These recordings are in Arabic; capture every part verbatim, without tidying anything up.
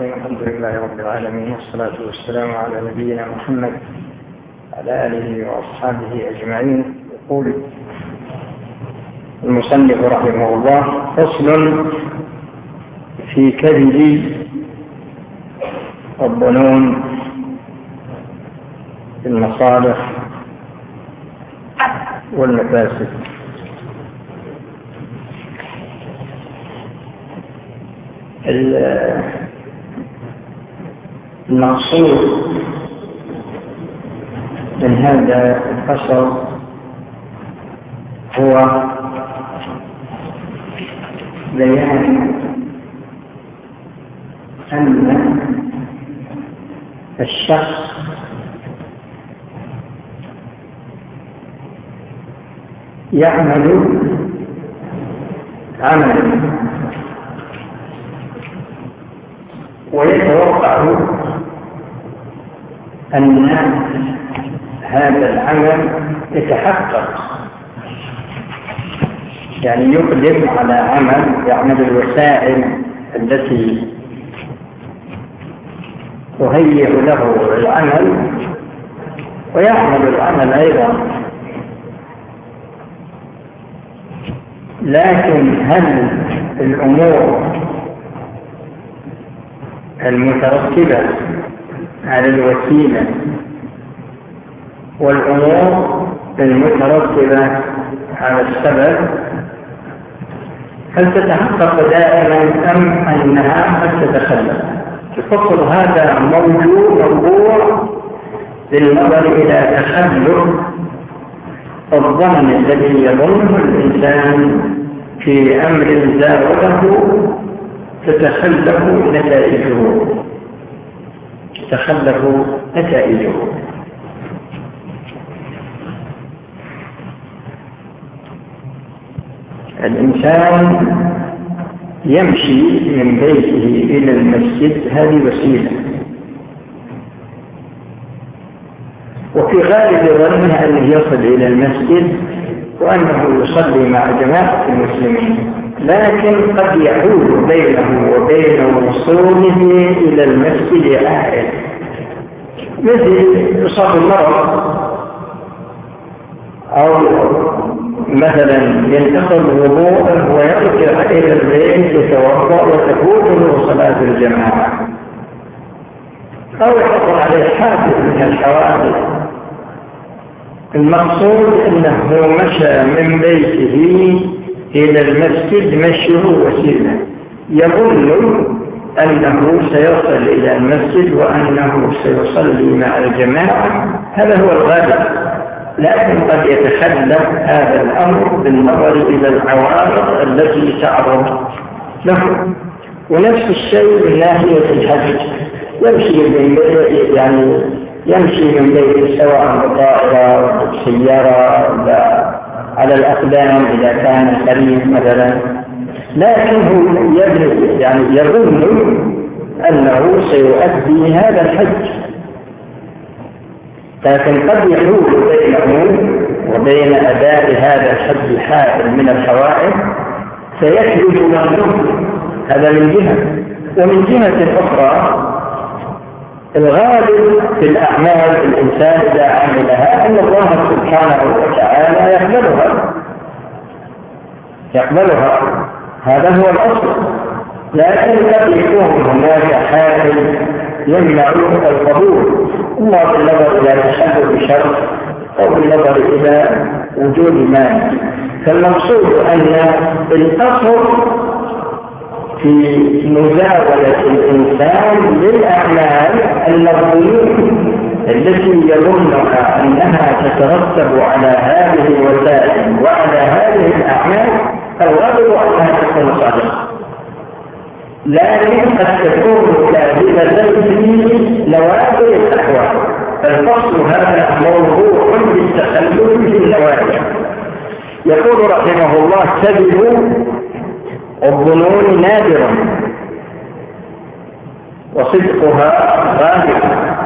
الرحيم. الحمد لله رب العالمين، والصلاة والسلام على نبينا محمد على آله وأصحابه أجمعين. يقول المصنف رحمه الله: فصل في كذب الظنون في المصالح والمفاسد. المقصود من هذا الفصل هو بيان أن الشخص يعمل عملا ويتوقع أن هذا العمل يتحقق، يعني يقدم على عمل يعمل الوسائل التي تهيئ له العمل ويعمل العمل أيضا، لكن هل الأمور المترتبة على الوسيلة والأمور المترتبة على السبب هل تتحقق دائما أم أنها قد تتخلف؟ الفصل هذا موضوع موضوع للنظر إلى تخلف الظن الذي يظنه الإنسان في أمر زاوله تتخلف نتائجه تتخلف نتائجه الإنسان يمشي من بيته إلى المسجد، هذه وسيلة، وفي غالب ظنه أنه يصل إلى المسجد وأنه يصلي مع جماعة المسلمين، لكن قد يحول بينه وبين وصوله إلى المسجد عائد، مثل إصابة المرض، أو مثلا ينتقل وضوءه ويرجع إلى البيت يتوضأ وتفوته صلاة الجماعة، أو يحصل عليه حادث من الحوادث. المقصود أنه مشى من بيته إلى المسجد مشيه وسيلة، يظن أنه سيصل إلى المسجد وأنه سيصلي مع الجماعة، هذا هو الغالب، لكن قد يتخلف هذا الأمر بالنظر إلى العوارض التي تعرض له. ونفس الشيء من ناحية الحج، يمشي من بيته، يعني يمشي من بيته سواء بطائرة سيارة على الأقدام إذا كان قريب مثلا، لكنه يعني يظن أنه سيؤدي هذا الحج، لكن قد يحول بينه وبين أداء هذا الحج الحائل من الحوائج فيثبت ظنه، هذا من جهة. ومن جهة أخرى الغالب في الأعمال الإنسان إذا عملها أن الله سبحانه وتعالى يقبلها يقبلها هذا هو الأصل، لكن قد يكون هناك حائل يمنع القبول، إما بالنظر إلى تشبه بشرط أو بالنظر إلى وجود مانع. فالمقصود أن الأصل في مزاولة الإنسان للأعمال أن الظنون التي يظنها أنها تترتب على هذه الوسائل وعلى هذه الأعمال الغالب أنها تكون صادقة، لكن قد تكون كاذبة في نوادر الأحوال. فالفصل هذا موضوع بالتخلف في النوادر. يقول رحمه الله: كذب الظنون نادرا وصدقها غالب،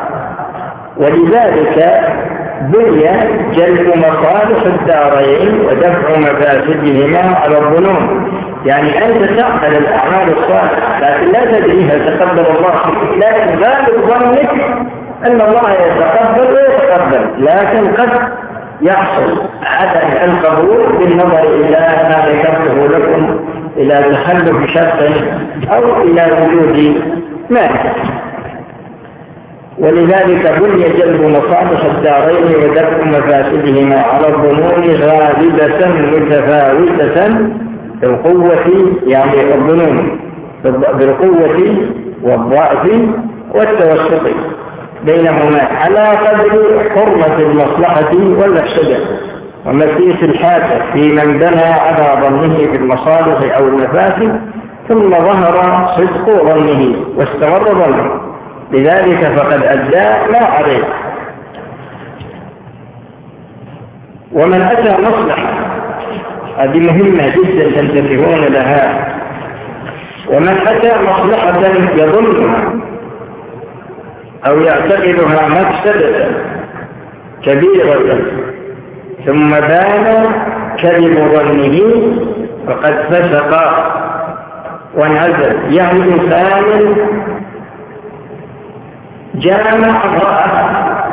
ولذلك بني جلب مصالح الدارين ودفع مفاسدهما على الظنون، يعني أنت تعمل الأعمال الصالحة لكن لا تدري هل تقبل الله فيك، لكن غالب ظنك أن الله يتقبل ويتقبل، لكن قد يحصل عدم القبول بالنظر إلى ما ذكرته لكم، إلى تخلف شرط أو إلى وجود مانع. ولذلك بني جلب مصالح الدارين ودفع مفاسدهما على الظنون غالبة متفاوتة بالقوة، يعني الظنون بالقوة والضعف والتوسط بينهما على قدر حرمة المصلحة والمفسدة ومسيس الحاجة في من بنى على ظنه في المصالح أو المفاسد ثم ظهر صدق ظنه واستمر ظنه، لذلك فقد أدى ما عليه. ومن أتى مصلحة، هذه مهمة جدا تنتبهون لها، ومن أتى مصلحة يظنها أو يعتقدها مفسدة كبيرة ثم بان كذب ظنه فقد فسق وانعزل. يعني إنسان جامع امرأة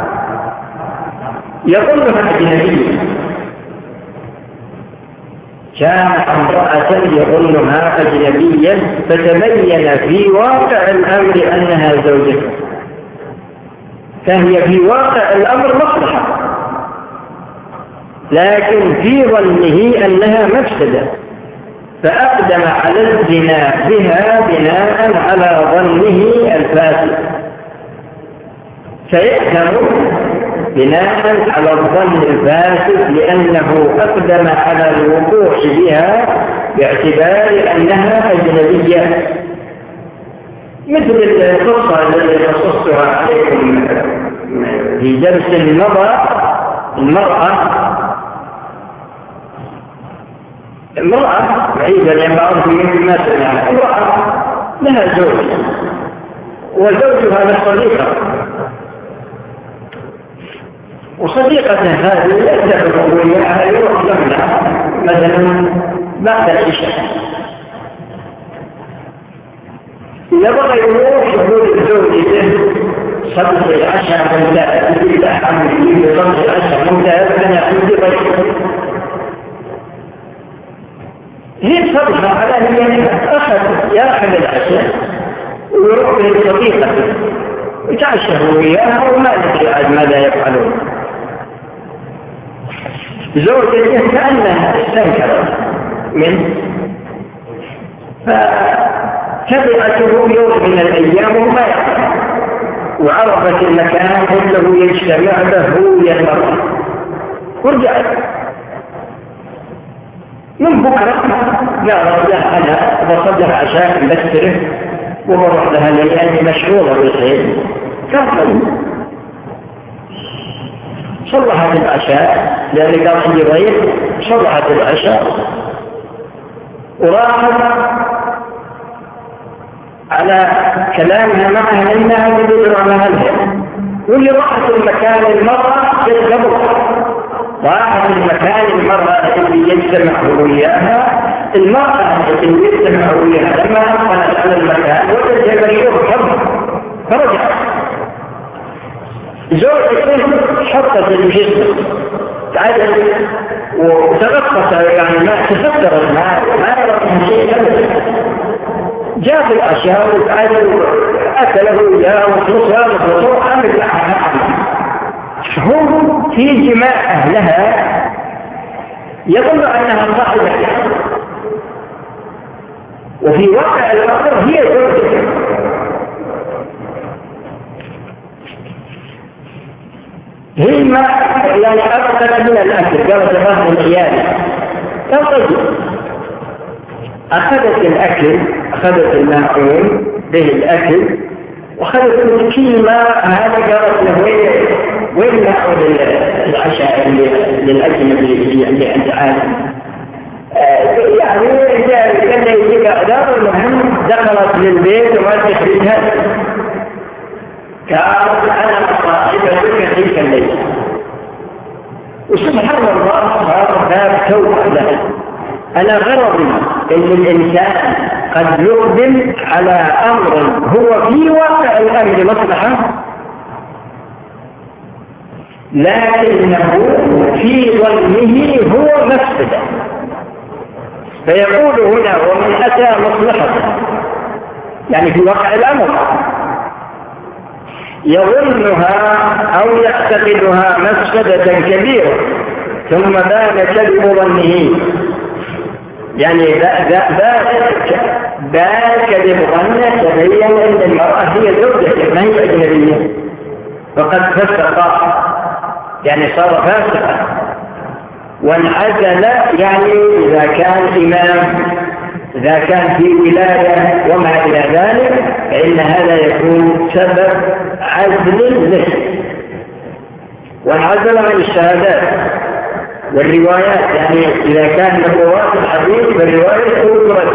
يظنها أجنبية، جامع امرأة يظنها أجنبية فتبين في واقع الأمر أنها زوجته، فهي في واقع الأمر مصلحة، لكن في ظنه أنها مفسدة، فأقدم على الزنا بها بناء على ظنه الفاسد، فيأثم بناء على الظن الفاسد لأنه أقدم على الوقوع بها باعتبار أنها أجنبية. مثل القصة التي قصصتها عليكم في درس مضى، المرأة امرأة بعيدة لما أعرف من ما سمعنا، امرأة لها زوج وزوجها له صديقة، وصديقة هذه يتفق وياها يروح لها مثلا بعد العشاء، إذا بغى يروح يقول لزوجته صدق العشاء ممتاز، يريد أحد يجيب صدق العشاء ممتاز أنا عندي غير، هي صدقة على هي أخذ يأخذ العشاء ويروح لصديقته يتعشى وياها وما ندري عاد ماذا يفعلون. زوجته كأنها استنكرت منه فتبعته يوم من الأيام وما يعرف، وعرفت المكان كله يجتمع له يمر، ورجعت من بكرة قالت له أنا بصدق عشاء بستره وبروح لها لأني مشغولة بالخير، كفل صلحت العشاء لأني قال عندي ضيف، صلحت العشاء وراحت على كلامها معها إنها تدور على هلها، واللي راحت المكان المرأة يتقبل، راحت المكان المرأة اللي يجتمع وياها، المرأة اللي يجتمع وياها لما أقلت على المكان وجد مشروع حب فرجعت. زوجته حطت الجسم تعدل وتغطت، يعني ما تفكرت ما ما يرى شيء أبدا، جاء في الأشياء وتعدل أكله وياه وخلصها وخلصها عمل لها، هو في جماع أهلها يظن أنها صاحبة، وفي واقع الأمر هي زوجته. هي ما يعني أبقت من الأكل قالت لها العيال طيب، أخذت الأكل، أخذت الماعون به الأكل وأخذت كل ما هذا قالت له وين وين نأخذ العشاء للأجنبي اللي عند عالم، يعني كان يجيك أدار المهم دخلت للبيت وما تخرجها، قالت أنا صاحبتك تلك الليلة، وسبحان الله صار باب توبة لها. أنا غرضي إن الإنسان قد يقدم على أمر هو في واقع الأمر مصلحة، لكنه في ظنه هو مفسدة، فيقول هنا ومن أتى مصلحة، يعني في واقع الأمر يظنها أو يعتقدها مفسدة كبيرة، ثم بان كذب ظنه، يعني بان كذب ظنه تبين أن المرأة هي زوجة ما هي أجنبية، فقد فسق، يعني صار فاسقا، وانعزل، يعني إذا كان إمام، إذا كان في ولاية وما إلى ذلك، فإن هذا يكون سبب عزل له، وانعزل عن الشهادات والروايات، يعني إذا كان من رواة الحديث فالرواية تدرج،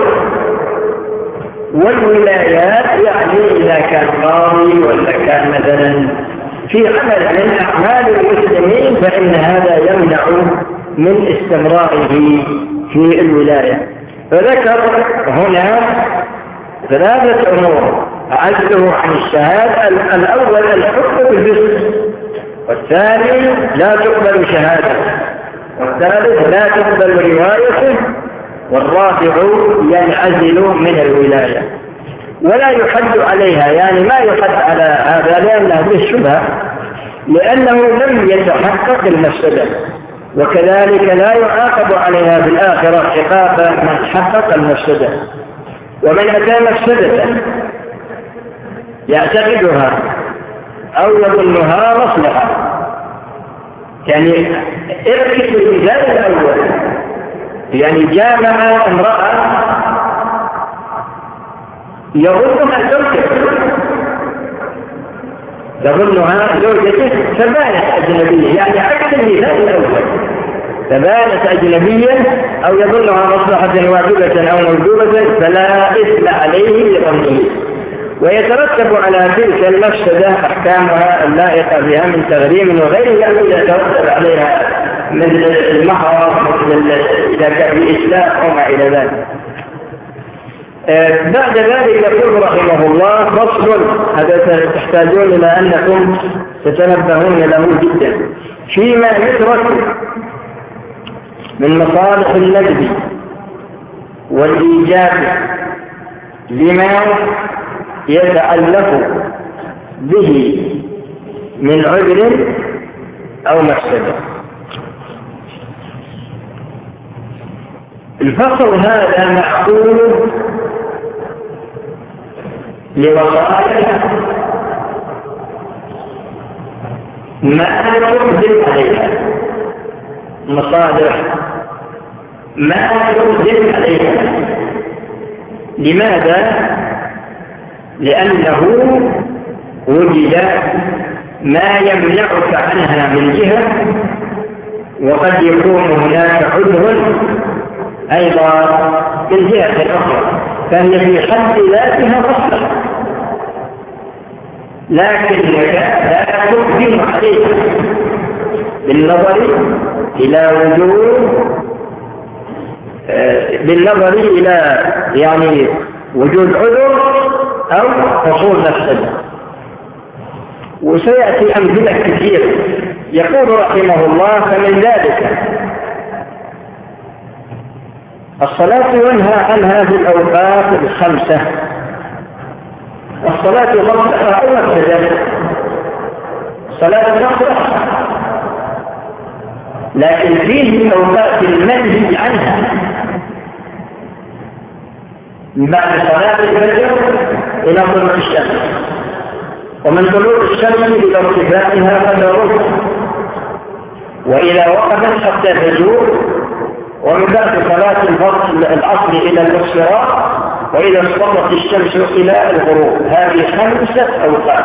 والولايات يعني إذا كان قاضي ولا كان مثلا في عمل من أعمال المسلمين، فإن هذا يمنع من استمراره في الولاية. فذكر هنا ثلاثة أمور: عزله عن الشهادة، الأول الحكم بالفسق، والثاني لا تقبل شهادة، والثالث لا تقبل روايته، والرابع ينعزل من الولاية ولا يحد عليها، يعني ما يحد على هذا لأنه بالشبهة، لأنه لم يتحقق المفسدة، وكذلك لا يعاقب عليها في الآخرة عقاب من حقق المفسدة. ومن أتى مفسدة يعتقدها أو يظنها مصلحة، يعني اركز المثال الأول، يعني جامع امرأة يظنها زوجته يظنها زوجته فبانت أجنبية، يعني عكس المثال الأول، فبانت أجنبية أو يظنها مصلحة واجبة أو موجوبة فلا إثم عليه لظنه، ويترتب على تلك المفسدة أحكامها اللائقة بها من تغريم وغيره، الذي يترتب عليها من المهر إذا كان بإسلاء وما إلى ذلك. بعد ذلك يقول رحمه الله: فصل، هذا تحتاجون إلى أنكم تتنبهون له جدا، فيما يترك من مصالح الندب والإيجاب لما يتعلق به من عذر أو مفسدة. الفصل هذا محصول لوصايا ما يقدم عليها، مصالح ما يقدم عليها. لماذا؟ لأنه وجد ما يمنعك عنها من جهة، وقد يكون هناك عذر أيضا من جهة أخرى، فهي في حد ذاتها مصلحة، لكن لا تقدم عليها بالنظر إلى وجود بالنظر إلى يعني وجود عذر أو حصول مفسدة. وسيأتي أمثلة كثيرة. يقول رحمه الله: فمن ذلك الصلاة ينهى عنها في الأوقات الخمسة. الصلاة خمسة أو مفسدة، صلاة خمسة، لكن فيه الأوقات المنهي عنها من بعد صلاة الفجر إلى طلوع الشمس، ومن طلوع الشمس إلى ارتفاعها فجر، وإذا وقفت حتى تزول، ومن بعد صلاة العصر إلى الاصفرار، وإذا اصفرت الشمس إلى الغروب. هذه خمسة أوقات،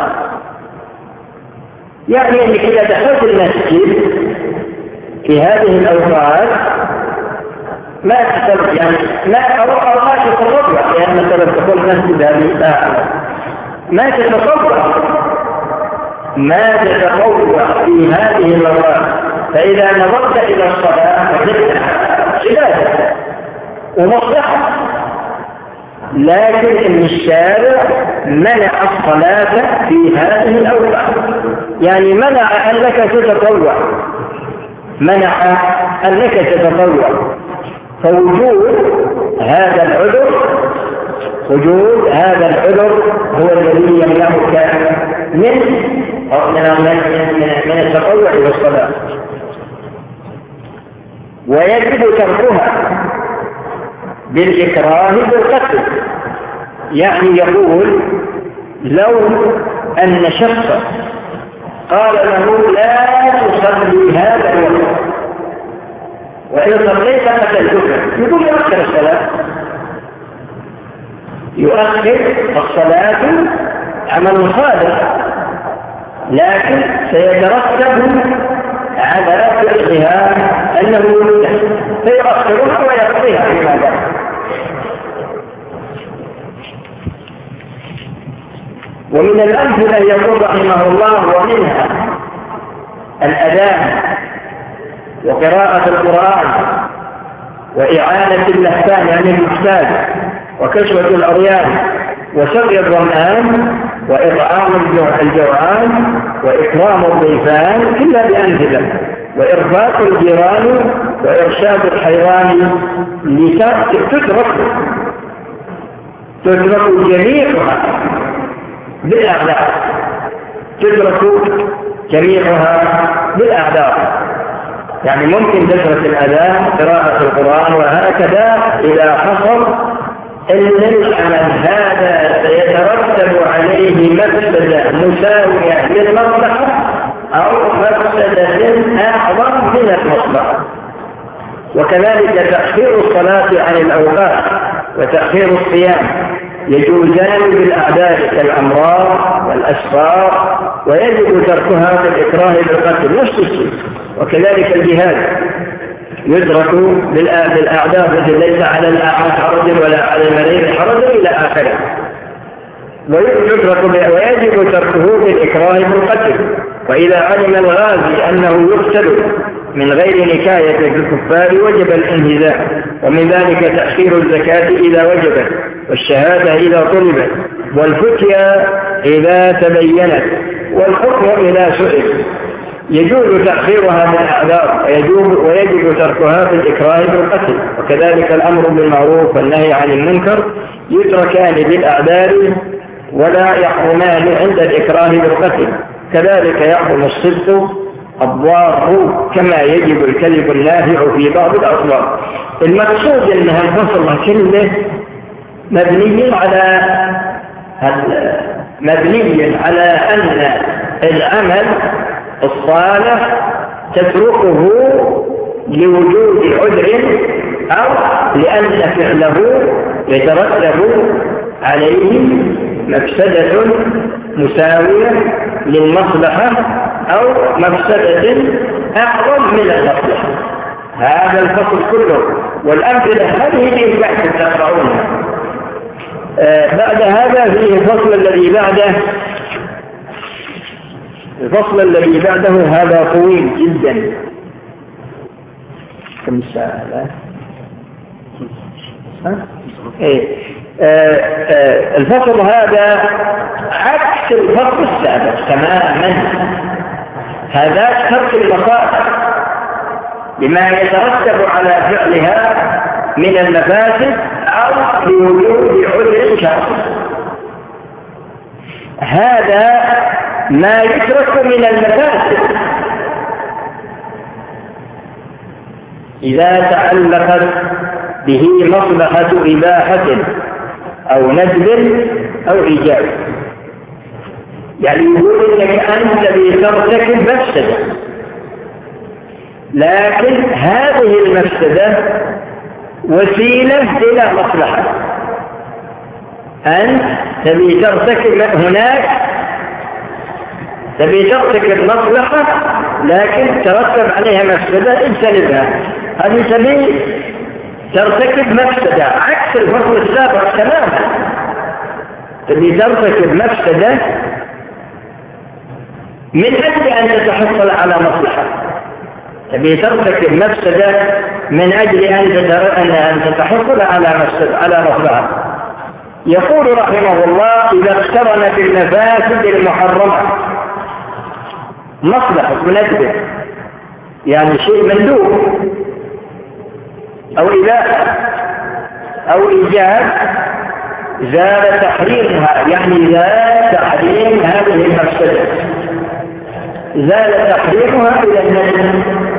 يعني أنك إذا دخلت المسجد في هذه الأوقات ما تتبع، يعني ما أوقات تتطبع، لأن مثلا تقول مسجد هذه الساعة ما تتطبع ما تتطوع في هذه الأوقات. فإذا نظرت إلى الصلاة فجدتها عبادة ومصلحة، لكن إن الشارع منع الصلاة في هذه الأوقات، يعني منع أنك تتطوع، منع أنك تتطوع. فوجود هذا العذر وجود هذا العذر هو الذي يمنعك من من التطوع والصلاة، ويجب تركها بالإكراه بالقتل. يعني يقول لو أن شخصا قال له لا تصلي هذا الوقت وإن صليت قتلتك، يقول يؤخر الصلاة، يؤخر الصلاة عمل صالح، لكن سيترتب على فعلها أنه يمتحن فيؤخرها ويقضيها فيما بعد. ومن الأمثلة يقول رحمه الله ومنها الأذان وقراءة القرآن وإعانة اللهفان عن المحتاج وكسوة العريان وسقي الظمآن وإطعام الجوعان وإكرام الضيفان إلا بأمثلة، وإرفاق الجيران وإرشاد الحيوان لتترك تترك جميعها بالأعذار، تترك جميعها بالأعذار. يعني ممكن تترك الأذان قراءة القرآن وهكذا إذا حصل إن العمل هذا سيترتب عليه مفسدة مساوية للمصلحة أو مفسدة أعظم من المصلحة. وكذلك تأخير الصلاة عن الأوقات وتأخير الصيام يجوزان بالأعداد كالأمراض والأسفار، ويجب تركها بالإكراه بالقتل نفس الشيء. وكذلك الجهاد يدرك بالأعداد التي ليس على الأعمى حرج ولا على المريض حرج إلى آخره، ويدرك ويجب تركه بالإكراه بالقتل. وإذا علم الغازي أنه يقتل من غير نكاية في الكفار وجب الانهزام، ومن ذلك تأخير الزكاة إذا وجبت، والشهادة إذا طلبت، والفتيا إذا تبينت، والحكم إذا سئل. يجوز تأخيرها من الأعذار ويجب تركها في الإكراه بالقتل. وكذلك الأمر بالمعروف والنهي عن المنكر يتركان بالأعذار ولا يحرمان عند الإكراه بالقتل. كذلك يحرم الصدق الضار كما يجب الكذب النافع في بعض الأطلاق. المقصود أنها الفصل كله مبني على مبني على أن العمل الصالح تتركه لوجود عذر أو لأن فعله يترتب عليه مفسدة مساوية للمصلحة أو مفسدة أعظم من المصلحة. هذا الفصل كله، والأمثلة هذه اللي بعد تقرؤونها. آه بعد هذا فيه الفصل الذي بعده. الفصل الذي بعده هذا طويل جدا. كم ساعة؟ إيه. آه آه الفصل هذا عكس الفصل السابق تماما. هذا ترك المصالح بما يترتب على فعلها من المفاسد أو لوجود عذر شرعي. هذا ما يترك من المفاسد إذا تعلقت به مصلحة إباحة أو ندب أو إيجاب. يعني يقول إنك أنت بترتكب مفسدة، لكن هذه المفسدة وسيلة إلى مصلحة. أنت تبي ترتكب هناك تبي ترتكب مصلحة لكن ترتب عليها مفسدة اجتنبها. هذه تبي ترتكب مفسدة عكس الفصل السابق تماما. تبي ترتكب مفسدة من أجل أن تتحصل على مصلحة. تبي ترتكب مفسدة من أجل أن تتحصل على مفسدة على مصلحة. يقول رحمه الله: إذا اقترن بالمفاسد المحرمة مصلحة مناسبة، يعني شيء مندوب أو إباحة أو إيجاب، زال تحريمها، يعني زال تحريم هذه المفسدة، زال تحريمها إلى النجم،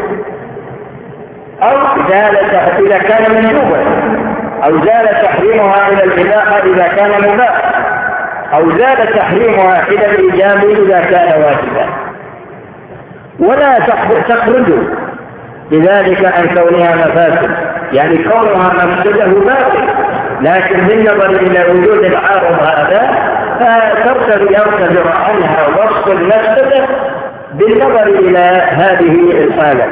أو زال إذا كان مندوبا، أو زال تحريمها إلى الإباحة إذا كان مباح، أو زال تحريمها إلى الإيجاب إذا كان واجبا، ولا تخرج بذلك عن كونها مفاسد، يعني كونها مفسده باطل، لكن بالنظر إلى وجود العارض هذا فيرتفع عنها وصف المفسدة بالنظر إلى هذه الحالة.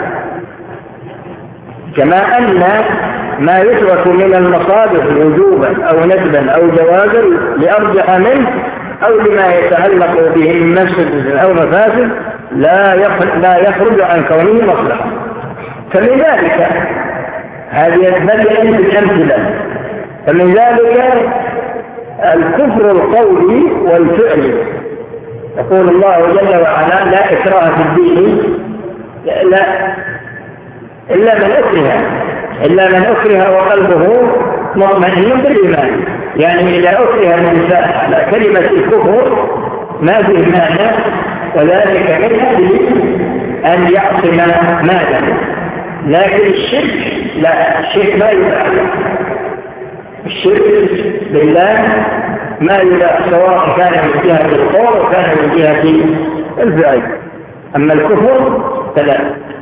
كما أن ما يترك من المصالح وجوبا أو ندبا أو جوازا لأرجح منه أو لما يتعلق به من مفسد أو مفاسد لا يخرج عن كونه مصلحة. فمن ذلك هذه البدء بالأمثلة، فمن ذلك الكفر القولي والفعلي. يقول الله جل وعلا: لا إكراه في الدين لا إلا من أكره إلا من أكره وقلبه مطمئن بالإيمان. يعني إذا أكره الإنسان على كلمة الكفر ما فيه معنى، وذلك من أجل أن يعصم ماله. لكن الشرك لا، الشرك ما يباح، الشرك بالله ما يباح، سواء كان من جهة القول أو كان من جهة الفعل. أما الكفر فلا.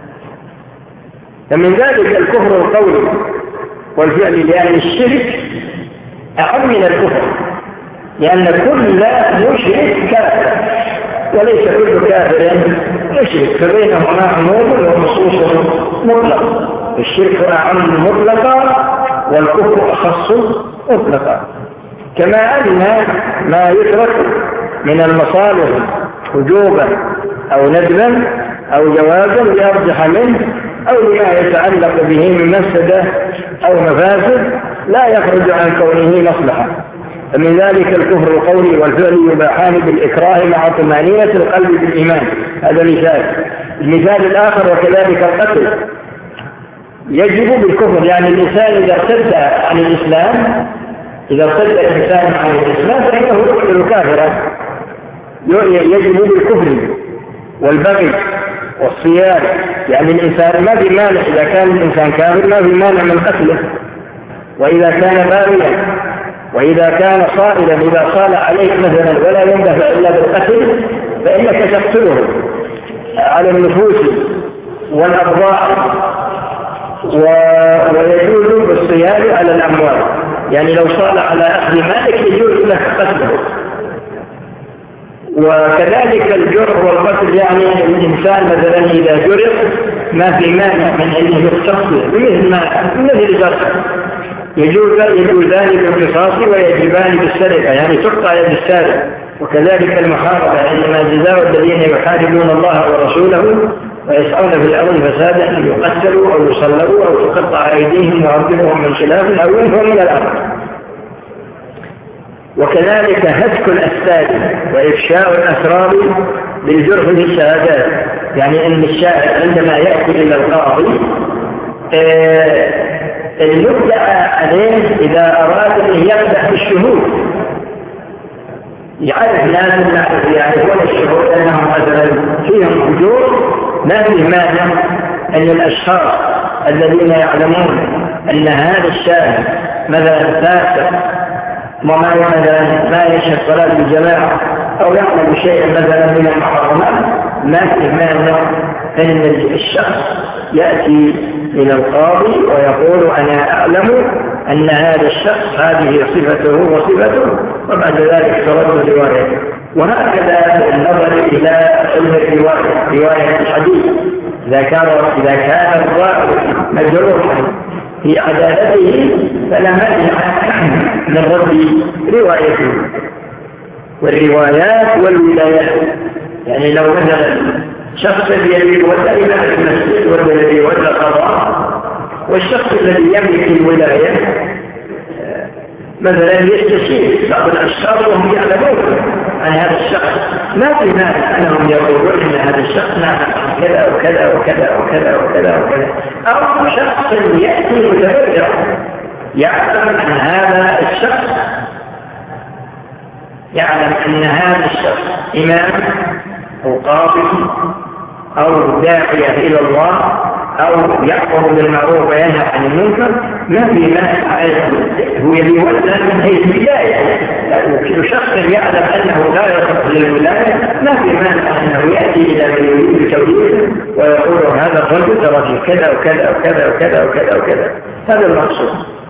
فمن ذلك الكفر القولي والفعل، لأن الشرك أعم من الكفر، لأن كل مشرك كافر وليس كل كافر مشرك، فبينهما عموم وخصوص مطلق. الشرك أعم مطلقا والكفر أخص مطلقا. كما أن ما يترك من المصالح وجوبا أو ندبا أو جوازا لأرجح منه أو لما يتعلق به من مفسدة أو مفاسد لا يخرج عن كونه مصلحة. فمن ذلك الكفر القولي والفعل يباحان بالإكراه مع طمأنينة القلب بالإيمان. هذا مثال. المثال الآخر: وكذلك القتل يجب بالكفر، يعني الإنسان إذا ارتد عن الإسلام إذا ارتد الإنسان عن الإسلام فإنه يقتل كافرا. يجب بالكفر والبغي والصيام، يعني الإنسان ما في مانع إذا كان الإنسان كافر ما في مانع من قتله، وإذا كان باغيا وإذا كان صائلا إذا صال عليك مثلا ولا يندفع إلا بالقتل فإنك تقتله على النفوس والأبضاع، ويجوز بالصيام على الأموال. يعني لو صال على أخذ مالك يجوز لك قتله. وكذلك الجرح والقتل، يعني الإنسان مثلا إذا جرح ما في مانع من أنه يقتصر بمثل ما مثل جرح يجوزان بالقصاص ويجبان بالسرقة، يعني تقطع يد السارق. وكذلك المحاربة، إنما جزاء الذين يحاربون الله ورسوله ويسعون في الأرض فسادا أن يقتلوا أو يصلبوا أو تقطع أيديهم وأرجلهم من خلاف أو ينفوا من الأرض. وكذلك هتك الأسباب وإفشاء الأسرار بالجرح للشهادات، يعني أن الشاهد عندما يأتي إلى القاضي يبدأ عليه إذا أراد أن يبدأ بالشهود، يعرف ناس يعرفون الشهود أنهم مثلا فيهم أجور، ما في مانع أن الأشخاص الذين يعلمون أن هذا الشاهد مثلا فاسق وما مثلا ما يشهد صلاة الجماعة أو يعمل شيئا مثلا من المحرمات، ما في مانع أن الشخص يأتي إلى القاضي ويقول: أنا أعلم أن هذا الشخص هذه صفته وصفته، وبعد ذلك ترد روايته. وهكذا النظر إلى علم الرواية، رواية الحديث، إذا كان إذا كان الراوي مجروحا في عدالته فلا مانع من رد روايته. والروايات والولايات، يعني لو مثلا شخص الذي يولى إمام المسجد والذي يولى قضاء، والشخص الذي يملك الولاية مثلا يستشير بعض الأشخاص وهم يعلمون عن هذا الشخص، ما في مانع أنهم يقولون أن هذا الشخص نعم كذا وكذا وكذا وكذا وكذا وكذا، أو شخص يأتي متبرع يعلم أن هذا الشخص يعلم أن هذا الشخص إمام أو قاضي أو داعية إلى الله أو يأمر بالمعروف وينهى عن المنكر، ما في مانع هو يولى من حيث الولاية. لو شخص يعلم أنه لا يصلح للولاية ما في مانع أنه يأتي إلى من يريد توجيهه ويقول هذا الرجل ترى في كذا وكذا وكذا وكذا وكذا وكذا. هذا المقصود.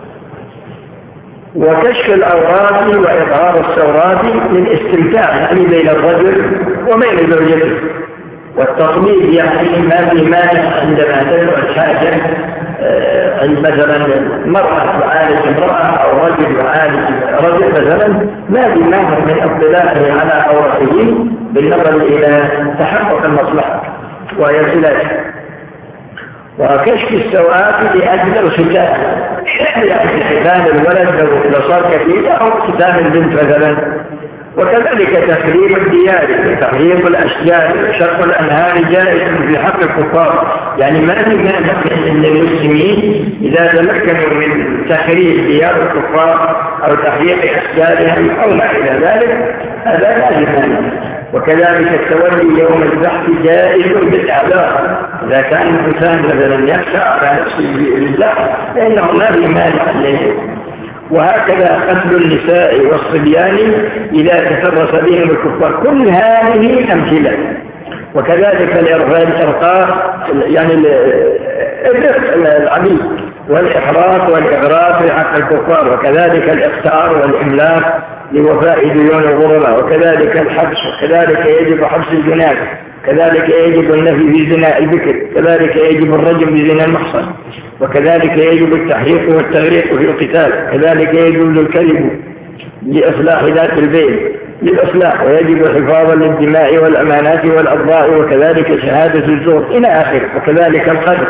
وكشف العورات وإظهار السورات للاستمتاع يعني بين الرجل وبين زوجته، والتطبيق يعني ما في مانع عندما تدعو حاجة عند مثلا مرأة تعالج امرأة أو رجل يعالج رجل مثلا، ما في مانع من اطلاعه على عورته بالنظر إلى تحقق المصلحة وهي العلاج. وكشف السوءات لأجل الختان، يعني ختان الولد لو صار كثير أو ختان البنت مثلا. وكذلك تخريب الديار، تخريب الأشجار، شق الأنهار جائز في حق الكفار، يعني ما في مانع ان المسلمين إذا تمكنوا من تخريب ديار الكفار أو تحريق أشجارهم أو ما إلى ذلك هذا لا مانع. وكذلك التولي يوم البحث جائز بالإعذار، إذا كان الإنسان مثلا يخشى على نفسه بالزحف فإنه لا في مانع عليه. وهكذا قتل النساء والصبيان إذا تفرس بهم الكفار، كل هذه أمثلة. وكذلك الإرقاء يعني الرق العبيد والإحراق والإغراق في حق الكفار، وكذلك الإقتار والإملاك لوفاء ديون الغرباء، وكذلك الحبس، وكذلك يجب حبس الجنات، كذلك يجب النفي في زنا البكر، كذلك يجب الرجم في زنا المحصن، وكذلك يجب التحريق والتغريق في القتال، كذلك يجب الكذب لإصلاح ذات البين للإصلاح، ويجب حفاظا للدماء والأمانات والأضواء، وكذلك شهادة الزور إلى آخره، وكذلك القدر،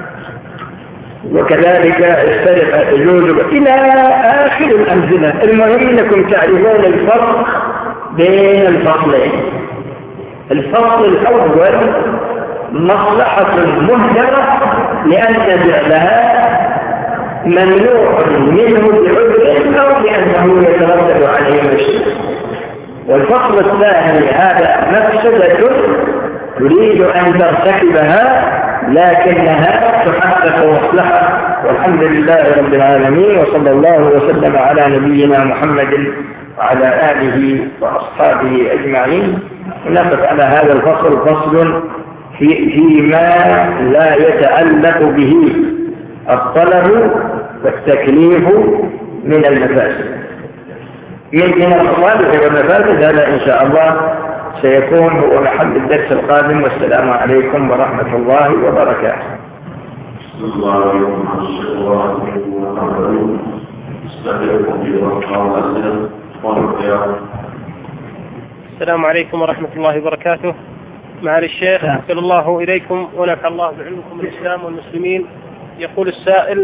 وكذلك السرقة يجوز إلى آخر الأمثلة. المهم أنكم تعرفون الفرق بين الفصلين. الفصل الأول مصلحة مهدرة لأن فعلها ممنوع منه بعذر أو لأنه يترتب عليه مشكلة. والفصل الثاني هذا مفسدة تريد أن ترتكبها لكنها تحقق مصلحة. والحمد لله رب العالمين، وصلى الله وسلم على نبينا محمد وعلى آله وأصحابه أجمعين. نقف على هذا الفصل فصل في فيما لا يتعلق به الطلب والتكليف من المفاسد من من المصالح والمفاسد. هذا إن شاء الله سيكون هو محل الدرس القادم. والسلام عليكم ورحمة الله وبركاته. السلام عليكم ورحمة الله وبركاته. معالي الشيخ أحسن الله إليكم ونفع الله بعلمكم الإسلام والمسلمين. يقول السائل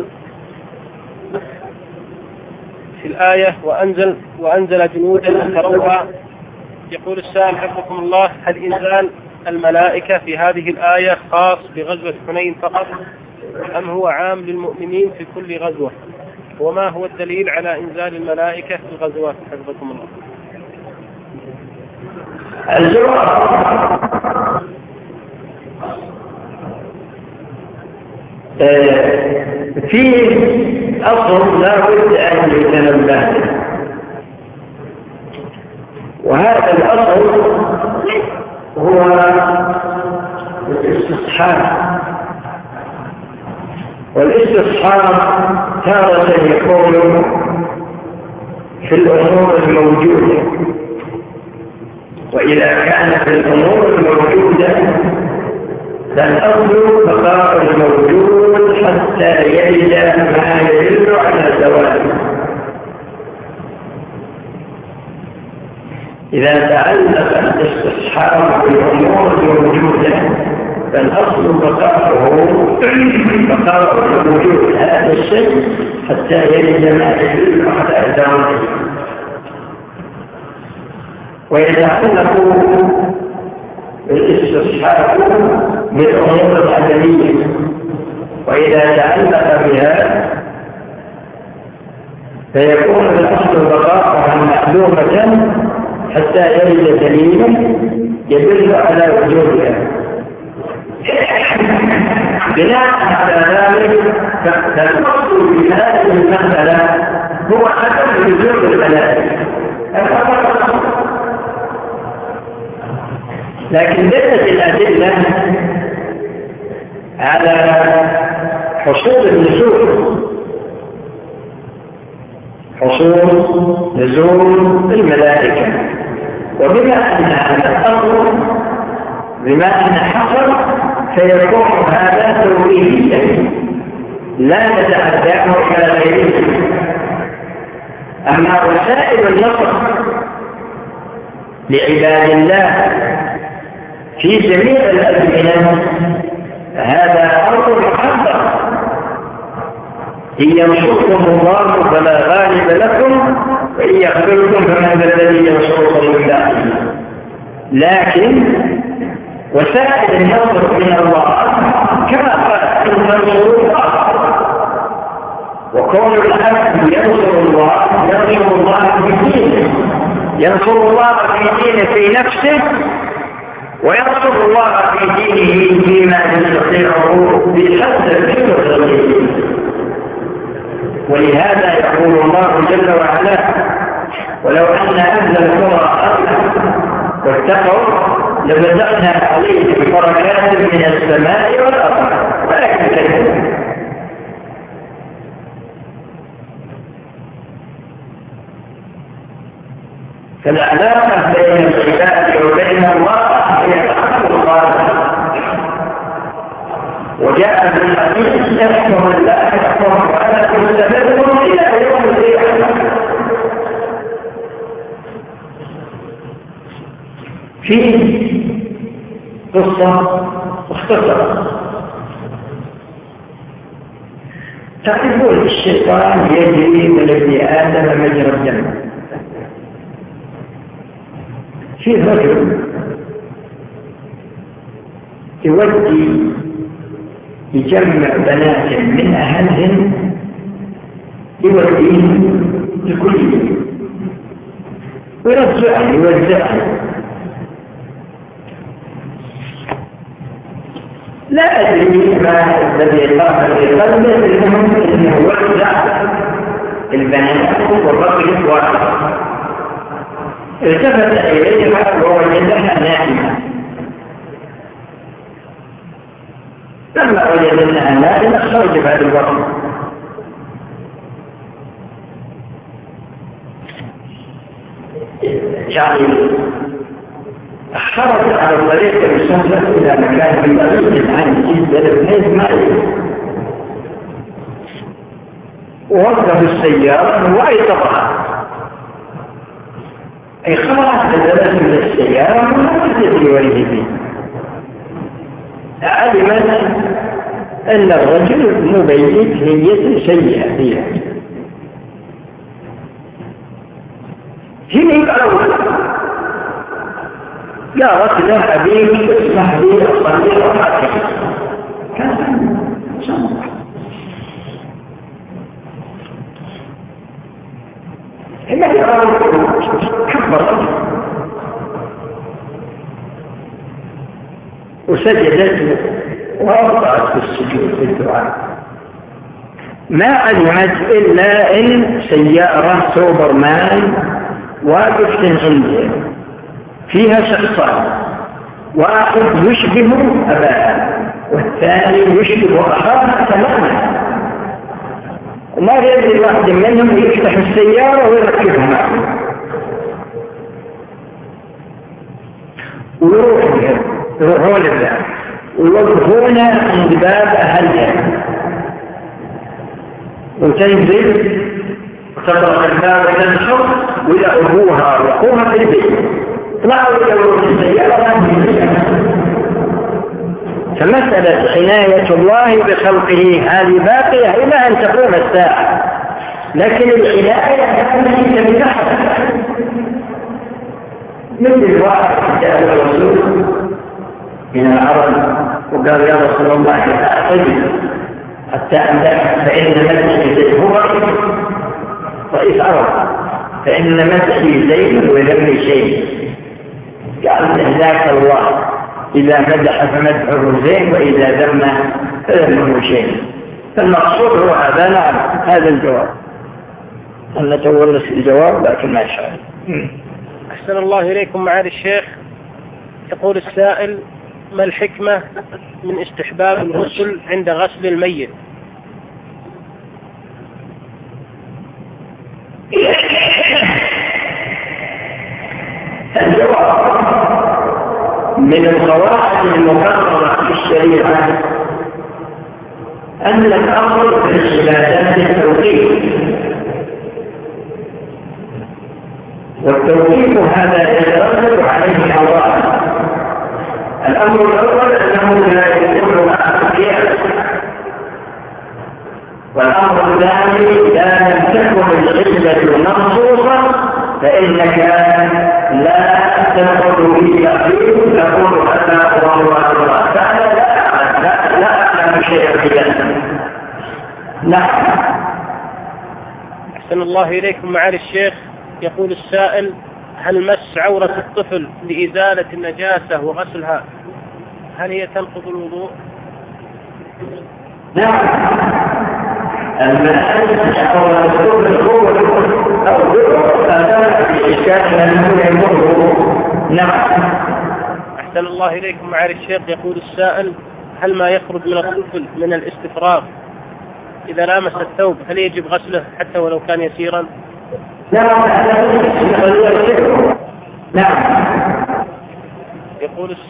في الآية وأنزل وأنزل جنودا تروها، يقول السائل حفظكم الله: هل إنزال الملائكة في هذه الآية خاص بغزوة حنين فقط أم هو عام للمؤمنين في كل غزوة؟ وما هو الدليل على إنزال الملائكة في الغزوات حفظكم الله؟ الجواب في أصل لا بد أن يتنبه، وهذا الأصل هو الاستصحاب. والاستصحاب تارة يكون في الأمور الموجودة، وإذا كانت الأمور الموجودة فالأصل بقاء الموجود حتى يجد ما يدل على زواله. إذا تعلق الاستصحاب بالأمور الموجودة فالأصل بقاؤه بقاء وجود هذا الشيء حتى يلد ما يدل على دامه. وإذا خلقوا الاستصحاب بالأمور العدمية وإذا تعلق بها فيكون الأصل بقاؤها معلومة حتى يلد دليلا يدل على وجودها. بناء على ذلك فالأصل في هذه المسألة هو عدم وجود الملائكة، لكن دلت الأدلة على حصول النزول حصول نزول الملائكة، وبما أن هذا الأمر بما أن حصل فيكون هذا توحيديا لا نتعداه على غيره. أما وسائل النصر لعباد الله في جميع الأزمنة هذا أمر محضر، إن ينصركم الله فلا غالب لكم وإن يخذلكم فمن ذا الذي ينصركم من بعده. لكن وسائل النصر من الله كما قال إن تنصروا الله، وكون الحق ينصر الله ينصر الله في دينه، ينصر الله في دينه في نفسه، وينصر الله في دينه فيما يستطيعه بحسب الفكر. ولهذا يقول الله جل وعلا ولو أن أهل القرى آمنوا واتقوا لفتحنا عليهم بركات من السماء والأرض ولكن كذبوا. فالعلاقة بين العباد وبين الله هي تحقق الله. وجاء بالحديث يحكم الله يحكم على كل سبب إلى يوم القيامة. في قصة مختصرة تعرفون الشيطان يجري من ابن آدم مجرى الدم. في رجل يودي يجمع بنات من أهلهم يوديهم لكل ويرجعهم يوزعهم. لا أدري ما الذي قام في قلبه، المهم أنه وزع البنات والرجل واحد. التفت إليها ووجدها نائمة. لما وجدناها نائمة خرج بعد الوقت. يعني خرج على الطريق المسافر إلى مكان بعيد عن جدة بحيث ما يجب، ووقف السيارة وأيقظها. أي خرج نزلت من السيارة وما تدري وجهه فيه. علمت أن الرجل مبيت نية سيئة فيها. هنا يقرأ قالت له أبيك اسمح لي أصلي ركعتين. كان سمع هنا يقرأ كبر وسجدت وأبطأت في السجود في الدعاء. ما علمت إلا إن سيارة سوبرمان واقف عنده فيها شخصان، واحد يشبه أباها والثاني يشبه أخاها تماما. وما يدري واحد منهم يفتح السيارة ويركبها معه ويروحون يروحون لله ويوقفون عند باب أهلها وتنزل وتطرق الباب وتنشر وإلى أبوها وأخوها في البيت. طلعوا إلى السيارة فمسألة عناية الله بخلقه هذه باقية إلى أن تقوم الساعة، لكن العناية كانت بتحت مثل واحد جاء الرسول من العرب وقال يا رسول الله أعطني حتى أمدح فإن مدحي هو رئيس عرب، فإن مدحي زين وذمي شيء. قال ذاك الله إذا مدح فمدحه زين وإذا ذم فذمه شيء. فالمقصود هو هذا. نعم هذا الجواب. أنا تولى الجواب لكن ما شاء. أحسن الله إليكم معالي الشيخ. يقول السائل: ما الحكمة من استحباب الغسل عند غسل الميت؟ الجواب: من القواعد المقررة في الشريعة أن الأمر في العبادات التوقيف، والتوقيف هذا يترتب عليه قواعد. الأمر الأول أنه لا يكون أخيرا، والأمر الثاني لا لم تكن العلة منصوصة فإنك لا تدخل في تقليد تقول أنا الله الله تعالى لا لا أعلم شيئا في ذلك. نعم. أحسن الله إليكم معالي الشيخ. يقول السائل: هل مس عورة الطفل لإزالة النجاسة وغسلها هل هي تنقض الوضوء؟ نعم. المسألة عورة الطفل هو أو هذا إشكال أنه يمر. نعم. أحسن الله إليكم معالي الشيخ. يقول السائل: هل ما يخرج من الطفل من الاستفراغ إذا لامس الثوب هل يجب غسله حتى ولو كان يسيرا؟ نعم. نعم. يقول الس...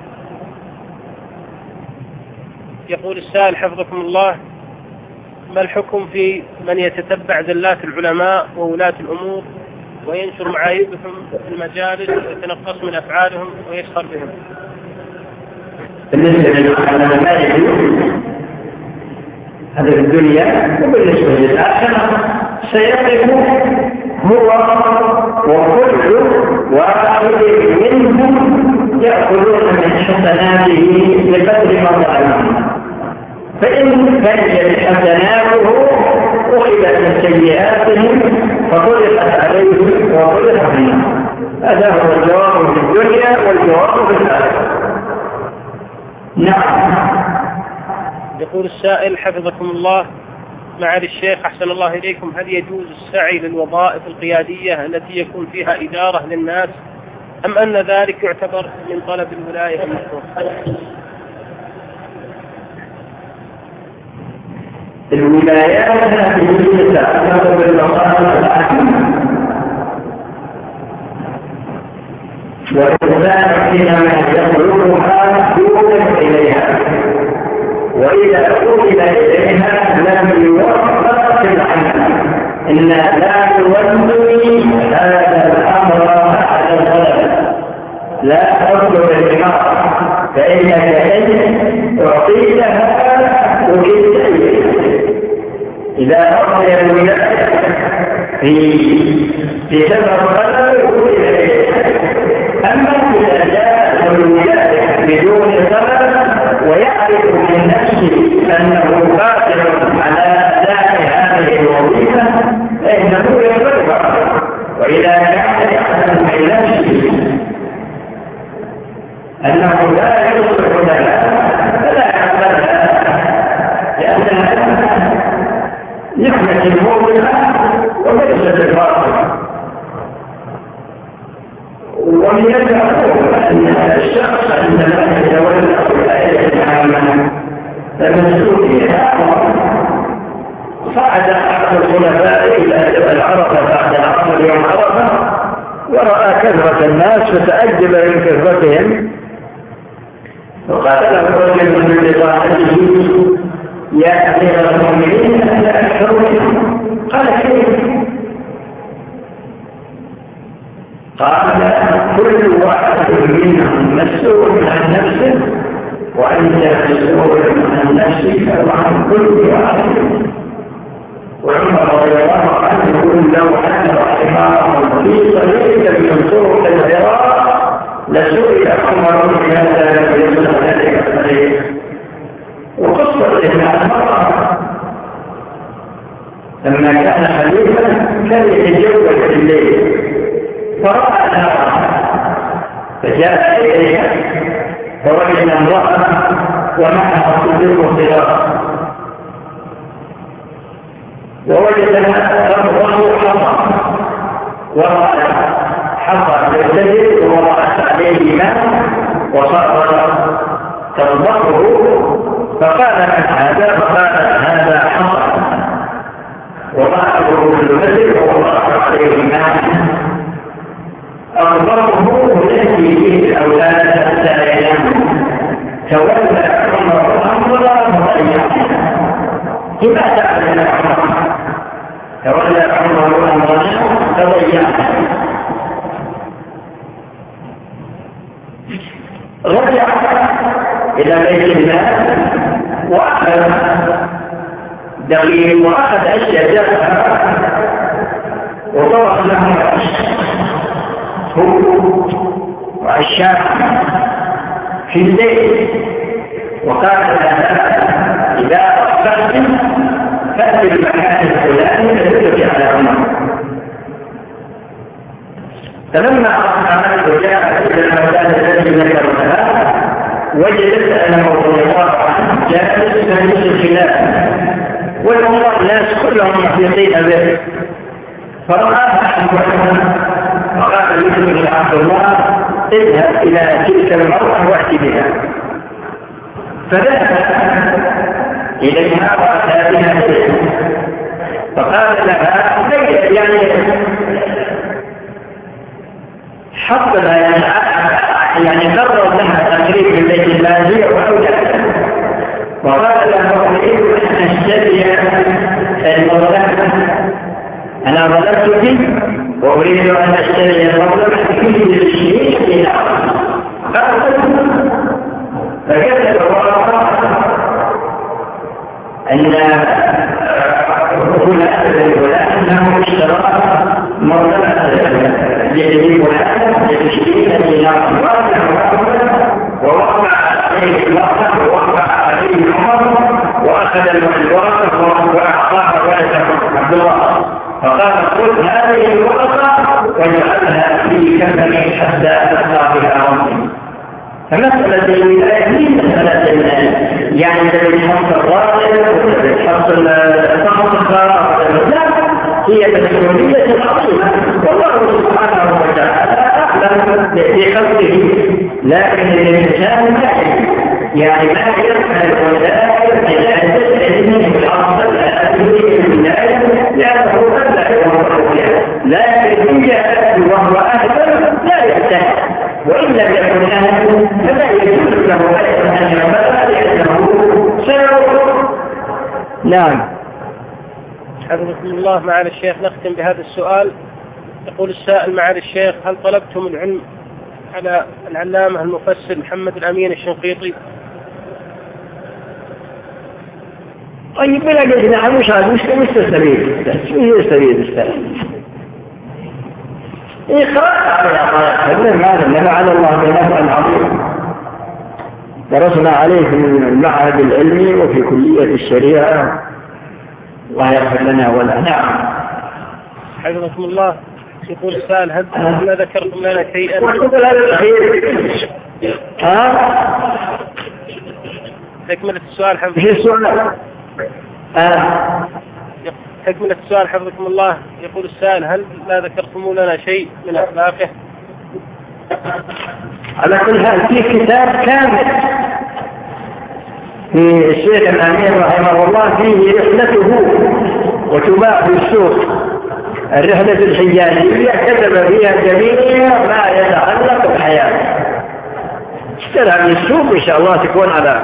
يقول السائل حفظكم الله: ما الحكم في من يتتبع ذلات العلماء وولاة الأمور وينشر معايبهم في المجالس ويتنقص من أفعالهم ويسخر بهم؟ بالنسبة للعلماء هذا في الدنيا، وبالنسبة للآخرة سيقف هو وكل واحد منهم يأخذون من حسناته بقدر ما ظلموا، فإن كانت حسناته أخذت من سيئاتهم فطرقت عليهم وطرقت عنهم. هذا هو الجواب في الدنيا والجواب في الآخرة. نعم. يقول السائل حفظكم الله معالي الشيخ أحسن الله إليكم: هل يجوز السعي للوظائف القيادية التي يكون فيها إدارة للناس أم أن ذلك يعتبر من طلب الولاية المشروع؟ الولايات التي تتعلق بالمصالح العامة والإنسان حينما يطلبها يوجد إليها، وإذا أوصل إليها لم يوفق في العمل. إن لا تولي هذا الأمر على الغلبة، لا تطلب الإمارة فإنك إن أعطيتها وجدت إذا أعطي الولاية في في سبب الغلبة وجد إليها. أما إذا جاء الولاية بدون سبب ويعرف من نفسه أنه قادر على أداء هذه الوظيفة فإنه يقبلها، وإذا كان يعلم من نفسه أنه لا يصلح لها فلا يقبلها، لأنها نعمة المؤمنة وليست الباطل. ومن يدعو أن الشخص عندما يتولى ولاية العامة فمسؤولية صعد أحد الخلفاء إلى جبل عرفة بعد العصر يوم عرفة ورأى كثرة الناس فتأجب من كثرتهم، وقال له رجل من بضاعته: يا أمير المؤمنين أنا أكثر منهم. قال: كيف؟ قال: كل واحد منهم مسؤول عن نفسه وأنت مسؤول عن نفسك وعن كل واحد. وعمر رضي الله عنه يقول لو أن حمارا في طريق من طرق العراق لسئل عمر في هذا لم ذلك الطريق. وقصة ابن عمر لما كان خليفة كان يتجول في الليل فرأى نارا فجاء إليها فوجد امرأة ومعها صديق خيار ووجدها تمضغ حصى ورأى حصى يرتجل ورأت عليه ماء وصار تمضغه فقال من هذا؟ فقال هذا حصى وضعه في المسجد ووضع عليه ماء أخبره الذي فيه الأولاد حتى يناموا تولى عمر الأمر مضيعا. كما تعلم عمر تولى عمر الأمر تضيعا. رجع إلى بيت الله وأخذ دقيق وأخذ أشياء وطرق لها هو وعشاق في الليل وقال لها إذا أصبحت فأتي المكان الفلاني فتدرك على عمر. فلما أصبحت وجاءت إلى المكان الذي ذكرتها وجدت أنه رضي الله عنه جالس في نصف الخلاف والأمر الناس كلهم محيطين به فرآها أحدهم فقال يوسف بن عبد الله اذهب إلى تلك المرأة وأتي بها. فذهب إليها وأتى بها فقال لها يعني حط لها يعني يعني قرر لها تقريب من بيت الله هي وأولادها وقال لها أريد أن أشتري المظلمة أنا ظلمتك وأريد أن أشتري المظلمة في الشيء في الأرض. فكتب الله أن فلان أنه اشترى مظلمة لفلان لتشتري دينار ووقع عليه الوقت ووقع عليه العمر وأخذ الورقة وأعطاها ولده عبد الله فقال خذ هذه الورقة واجعلها في كفني حتى تطلع بها رمزي. فمسألة الولاية هي مسألة يعني انت بتحصل الراجل وبتحصل الصحة لا هي مسؤولية العظيمة والله سبحانه وتعالى أعلم بخلقه لكن الإنسان يعني ما يفعل ولا يفعل تسعين بالعصر الأدوية الولاية لأنه أبدأ لكن إن جاءت وهو أهدر لا يحتاج وإن لم يكن أهدر فلا يجوز له أن يعمل لأنه سيرور. نعم. حفظكم الله. معالي الشيخ نختم بهذا السؤال. يقول السائل معالي الشيخ هل طلبتم العلم على العلامة المفسر محمد الأمين الشنقيطي؟ طيب بلا قلت نعم مش هذا مش مستسبيل شو هي السبيل السبيل إيه خلاص على ماذا نفعل الله بنفع عظيم درسنا عليه في المعهد العلمي وفي كلية الشريعة الله يغفر لنا ولا. نعم. حفظكم الله. يقول السائل هل ما ذكرتم لنا شيئا ها تكملة السؤال حفظكم الله السؤال آه. تكملة السؤال حفظكم الله. يقول السائل هل ما ذكرتم لنا شيء من أخلاقه؟ على كل حال في كتاب كامل في الشيخ الأمين رحمه الله فيه رحلته وتباع في السوق الرحلة الحجازية كتب فيها جميع ما يتعلق بحياته اشترى من السوق إن شاء الله تكون على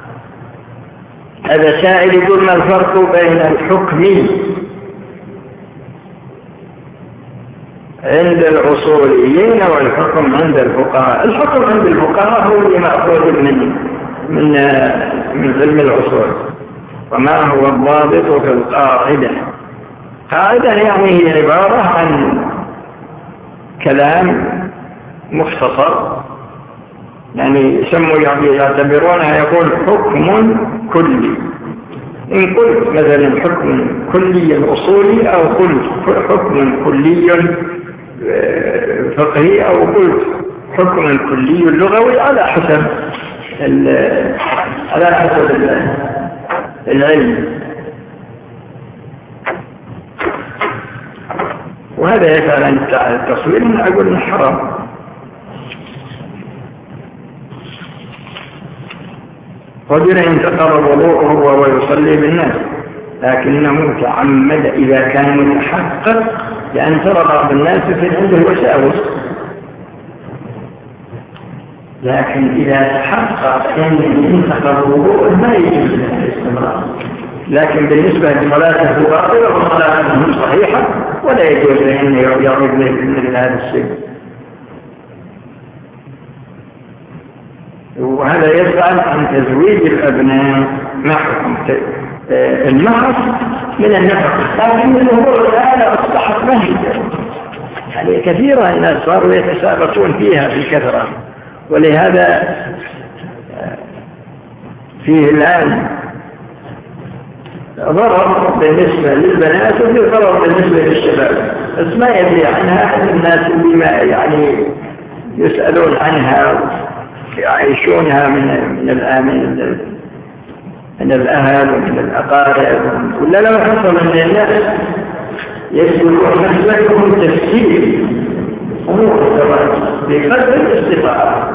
هذا. سائل يقول ما الفرق بين الحكم عند الأصوليين والحكم عند الفقهاء؟ الحكم عند الفقهاء هو اللي مأخوذ من من من علم الأصول. وما هو الضابط في القاعدة؟ قاعدة يعني هي عبارة عن كلام مختصر، يعني يسموا يعتبرونها يقول حكم كلي. إن قلت مثلا حكم كلي أصولي، أو قلت حكم كلي فقهي، أو قلت حكم كلي لغوي، على حسب على حسب العلم. وهذا يفعل عن التصوير من أقول من حرام. رجل انتقر وضوءه وهو يصلي بالناس، لكنه تعمد إذا كان متحقق لأن ترى بعض الناس في عنده وساوس، لكن إذا تحقق أن انتقر وضوءه ما يجوز الاستمرار. لكن بالنسبة لصلاته باطلة وصلاته صحيحة، ولا يجوز أن يعود مثل هذا الشيء. وهذا يسأل عن تزويج الأبناء مع حكم المهر من النفقة، لكن الأمور الآن أصبحت مهجة، يعني كثيرا الناس صاروا يتسابقون فيها بكثرة، ولهذا فيه الآن ضرر بالنسبة للبنات وفي ضرر بالنسبة للشباب، بس ما يدري عنها الناس اللي ما يعني يسألون عنها يعيشونها من من الآمن من الأهل ومن الأقارب، ولا لو حصل من الناس يسألون مسلكهم تفسير أمور الزواج بقدر الاستطاعة،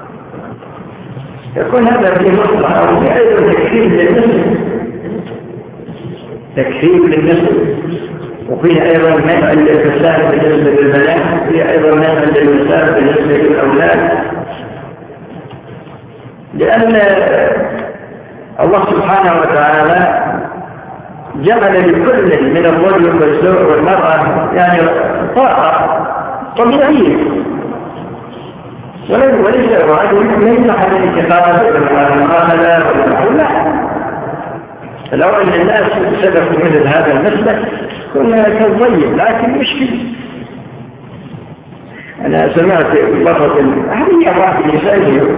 يكون هذا في مصلحة وفي أيضا تكفير للنسل تكفير للنسل وفيه أيضا منع للفساد بالنسبة للبنات، وفيه أيضا منع للفساد بالنسبة للأولاد، لأن الله سبحانه وتعالى جعل لكل من الرجل والمرأة يعني طاقة طبيعية، وليس الرجل ليس على الانتقاد والمؤاخذة والمحولة. فلو أن الناس سلكوا مثل هذا المسلك كنا كالضيب، لكن مشكلة. أنا سمعت لفظ هذه أراد الإنسان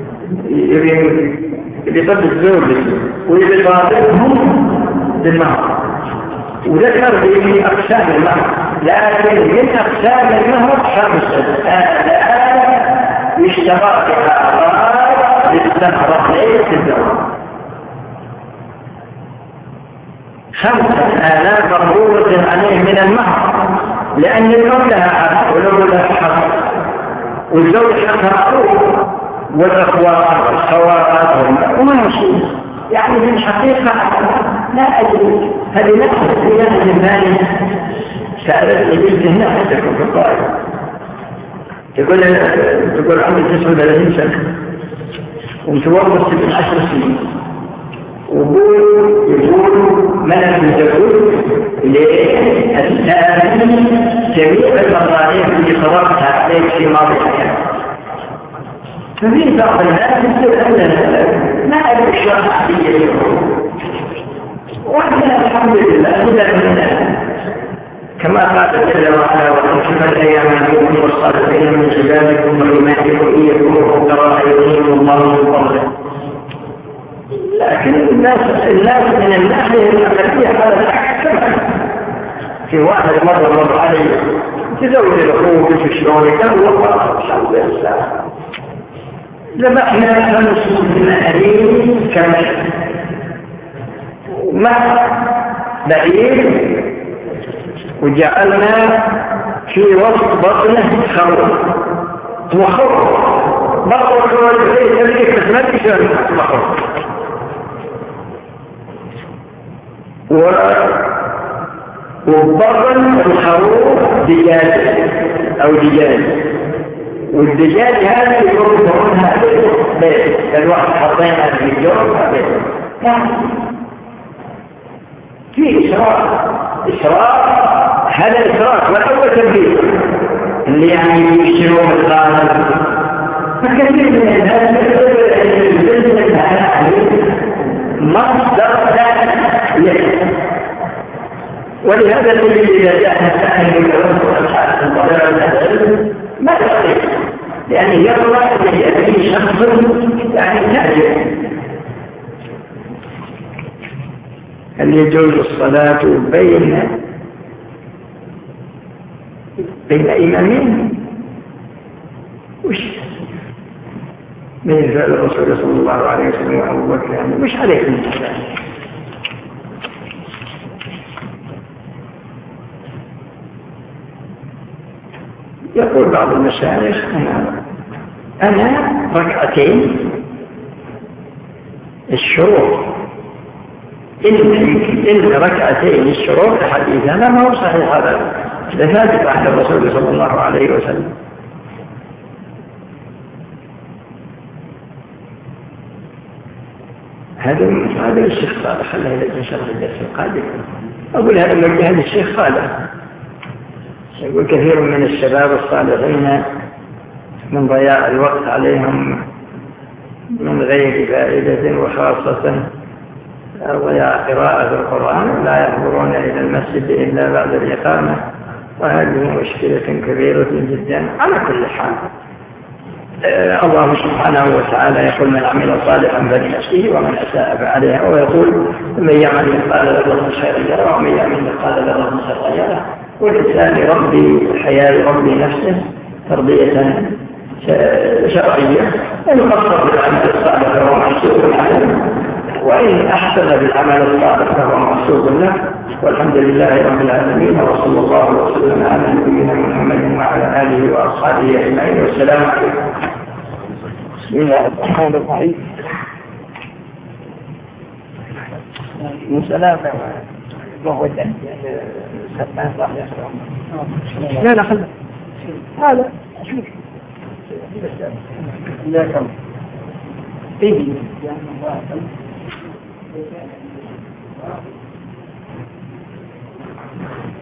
يطلب الزوج ويطالبهم بالمهر، وذكر في أقسام المهر، لكن من أقسام المهر خمسة آلاف يشترط بها للسفرة ليس الزوج، خمسة آلاف ضرورة عليه من المهر، لأن الأم لها حق والأم لها حق والزوج حقها والأخوات والخوات وما شيء، يعني في الحقيقة لا أدري هذه نفس السياسة المالية سألت لجلد هنا عندكم في القائمة، تقول تقول عمري تسعة وثلاثين سنة ومتوقف من عشر سنين، ويقول يقول ملك الزوج لأستاذ جميع المصاريف اللي صرفتها عليك في ماضي حياتك. فمين بعض الناس يقول أننا ما أدري الشرع عادية وإحنا الحمد لله إذا كنا كما قال جل وعلا وأنتم الأيام منكم والصالحين من عبادكم وإمائكم إن يكونوا فقراء يغنيهم الله من فضله. لكن الناس الناس من الناحية الأقلية هذا كما في واحد مرة مر علي تزوج الأخوة في شلون كان والله الحمد لله ذبحنا خمس ملايين كمل مع بعير وجعلنا في وسط بطنه خروف وخروف بطنه خروف يسلك بس ما تشعر بخروف وبطن الخروف دجاج أو دجاج، والدجاج هذا يقول لها بيت الواحد حطينا في الجو بيت في إشراف إشراف هذا إشراف والأول تنبيه اللي يعني يشترون الغالب. فكثير من الناس يقول مصدر لا. ولهذا الذي إذا جاء مسائل يتوسط الحال من طبيعة العلم ما يصير، لأنه يروى أن يأتي شخص يعني تاجر. هل يجوز الصلاة بين بين إمامين؟ وش من فعل الرسول صلى الله عليه وسلم وأبو بكر يعني مش عليك من هذا. يقول بعض المشايخ أنا أنا ركعتين الشروط إن إن ركعتين الشروط حديث هذا ما هو صحيح، هذا ثابت عن الرسول صلى الله عليه وسلم. هذا هذا الشيخ صالح خلاه إلى شرح الدرس القادم. أقول هذا من جهة الشيخ صالح. يقول كثير من الشباب الصالحين من ضياع الوقت عليهم من غير فائدة، وخاصة ضياع قراءة القرآن، لا يحضرون إلى المسجد إلا بعد الإقامة، وهذه مشكلة كبيرة جدا. على كل حال الله سبحانه وتعالى يقول من عمل صالحا فلنفسه ومن أساء فعليها، ويقول من يعمل مثقال ذرة خيرا يره ومن يعمل مثقال ذرة شرا يره. والإنسان يربي حياة ربي نفسه تربية شرعية، إن قصر بالعمل الصالح فهو محسوب عليه، وإن أحسن بالعمل الصالح فهو محسوب له. والحمد لله رب العالمين، وصلى الله وسلم على نبينا محمد وعلى آله وأصحابه أجمعين، والسلام عليكم. بسم الله الرحمن الرحيم. السلام وهو الدين سبحانه الله يسلم. لا لا خلنا هذا شوف لا كم تيجي يعني